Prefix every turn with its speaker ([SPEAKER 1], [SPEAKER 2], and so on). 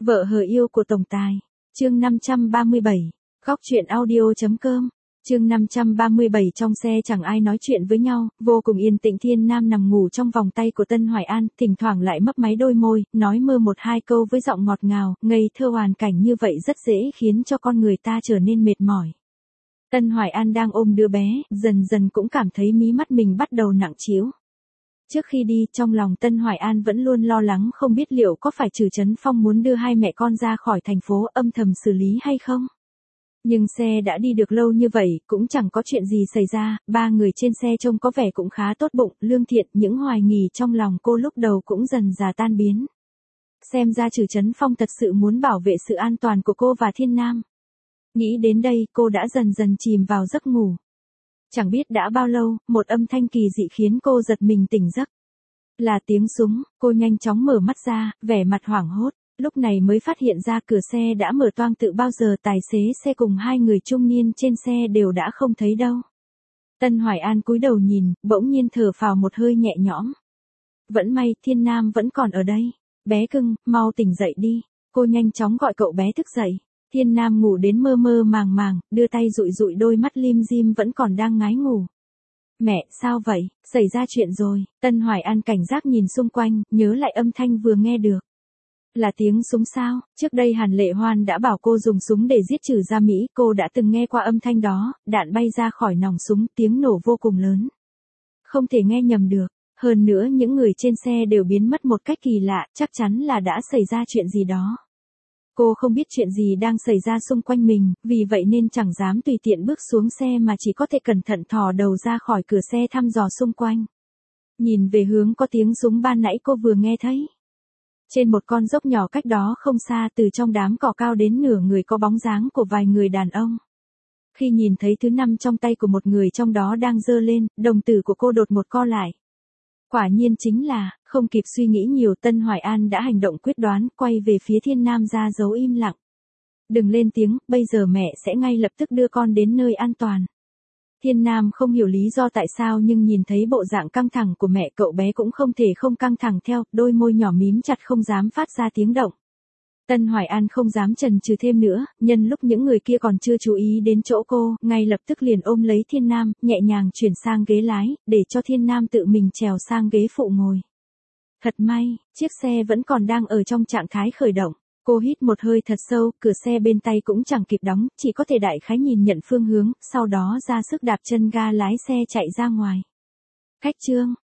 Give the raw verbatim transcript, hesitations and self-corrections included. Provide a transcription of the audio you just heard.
[SPEAKER 1] Vợ hờ yêu của tổng tài. Chương năm trăm ba mươi bảy. Góc truyện audio chấm com. Chương năm trăm ba mươi bảy. Trong xe chẳng ai nói chuyện với nhau, vô cùng yên tĩnh. Thiên Nam nằm ngủ trong vòng tay của Tân Hoài An, thỉnh thoảng lại mấp máy đôi môi, nói mơ một hai câu với giọng ngọt ngào, ngây thơ. Hoàn cảnh như vậy rất dễ khiến cho con người ta trở nên mệt mỏi. Tân Hoài An đang ôm đứa bé, dần dần cũng cảm thấy mí mắt mình bắt đầu nặng trĩu. Trước khi đi, trong lòng Tân Hoài An vẫn luôn lo lắng không biết liệu có phải Trử Chấn Phong muốn đưa hai mẹ con ra khỏi thành phố âm thầm xử lý hay không. Nhưng xe đã đi được lâu như vậy, cũng chẳng có chuyện gì xảy ra, ba người trên xe trông có vẻ cũng khá tốt bụng, lương thiện. Những hoài nghi trong lòng cô lúc đầu cũng dần dà tan biến. Xem ra Trử Chấn Phong thật sự muốn bảo vệ sự an toàn của cô và Thiên Nam. Nghĩ đến đây, cô đã dần dần chìm vào giấc ngủ. Chẳng biết đã bao lâu, một âm thanh kỳ dị khiến cô giật mình tỉnh giấc. Là tiếng súng. Cô nhanh chóng mở mắt ra, vẻ mặt hoảng hốt. Lúc này mới phát hiện ra cửa xe đã mở toang từ bao giờ. Tài xế xe cùng hai người trung niên trên xe đều đã không thấy đâu. Tân Hoài An cúi đầu nhìn, bỗng nhiên thở phào một hơi nhẹ nhõm. Vẫn may, Thiên Nam vẫn còn ở đây. Bé cưng, mau tỉnh dậy đi. Cô nhanh chóng gọi cậu bé thức dậy. Thiên Nam ngủ đến mơ mơ màng màng, đưa tay dụi dụi đôi mắt lim dim vẫn còn đang ngái ngủ. Mẹ, sao vậy? Xảy ra chuyện rồi. Tân Hoài An cảnh giác nhìn xung quanh, nhớ lại âm thanh vừa nghe được. Là tiếng súng sao? Trước đây Hàn Lệ Hoan đã bảo cô dùng súng để giết Trử Gia Mỹ, cô đã từng nghe qua âm thanh đó, đạn bay ra khỏi nòng súng, tiếng nổ vô cùng lớn. Không thể nghe nhầm được. Hơn nữa những người trên xe đều biến mất một cách kỳ lạ, chắc chắn là đã xảy ra chuyện gì đó. Cô không biết chuyện gì đang xảy ra xung quanh mình, vì vậy nên chẳng dám tùy tiện bước xuống xe mà chỉ có thể cẩn thận thò đầu ra khỏi cửa xe thăm dò xung quanh. Nhìn về hướng có tiếng súng ban nãy cô vừa nghe thấy. Trên một con dốc nhỏ cách đó không xa, từ trong đám cỏ cao đến nửa người có bóng dáng của vài người đàn ông. Khi nhìn thấy thứ năm trong tay của một người trong đó đang giơ lên, đồng tử của cô đột một co lại. Quả nhiên chính là, không kịp suy nghĩ nhiều, Tân Hoài An đã hành động quyết đoán, quay về phía Thiên Nam ra dấu im lặng. Đừng lên tiếng, bây giờ mẹ sẽ ngay lập tức đưa con đến nơi an toàn. Thiên Nam không hiểu lý do tại sao nhưng nhìn thấy bộ dạng căng thẳng của mẹ, cậu bé cũng không thể không căng thẳng theo, đôi môi nhỏ mím chặt không dám phát ra tiếng động. Tân Hoài An không dám chần chừ thêm nữa, nhân lúc những người kia còn chưa chú ý đến chỗ cô, ngay lập tức liền ôm lấy Thiên Nam, nhẹ nhàng chuyển sang ghế lái, để cho Thiên Nam tự mình trèo sang ghế phụ ngồi. Thật may, chiếc xe vẫn còn đang ở trong trạng thái khởi động. Cô hít một hơi thật sâu, cửa xe bên tay cũng chẳng kịp đóng, chỉ có thể đại khái nhìn nhận phương hướng, sau đó ra sức đạp chân ga lái xe chạy ra ngoài. Khách trương,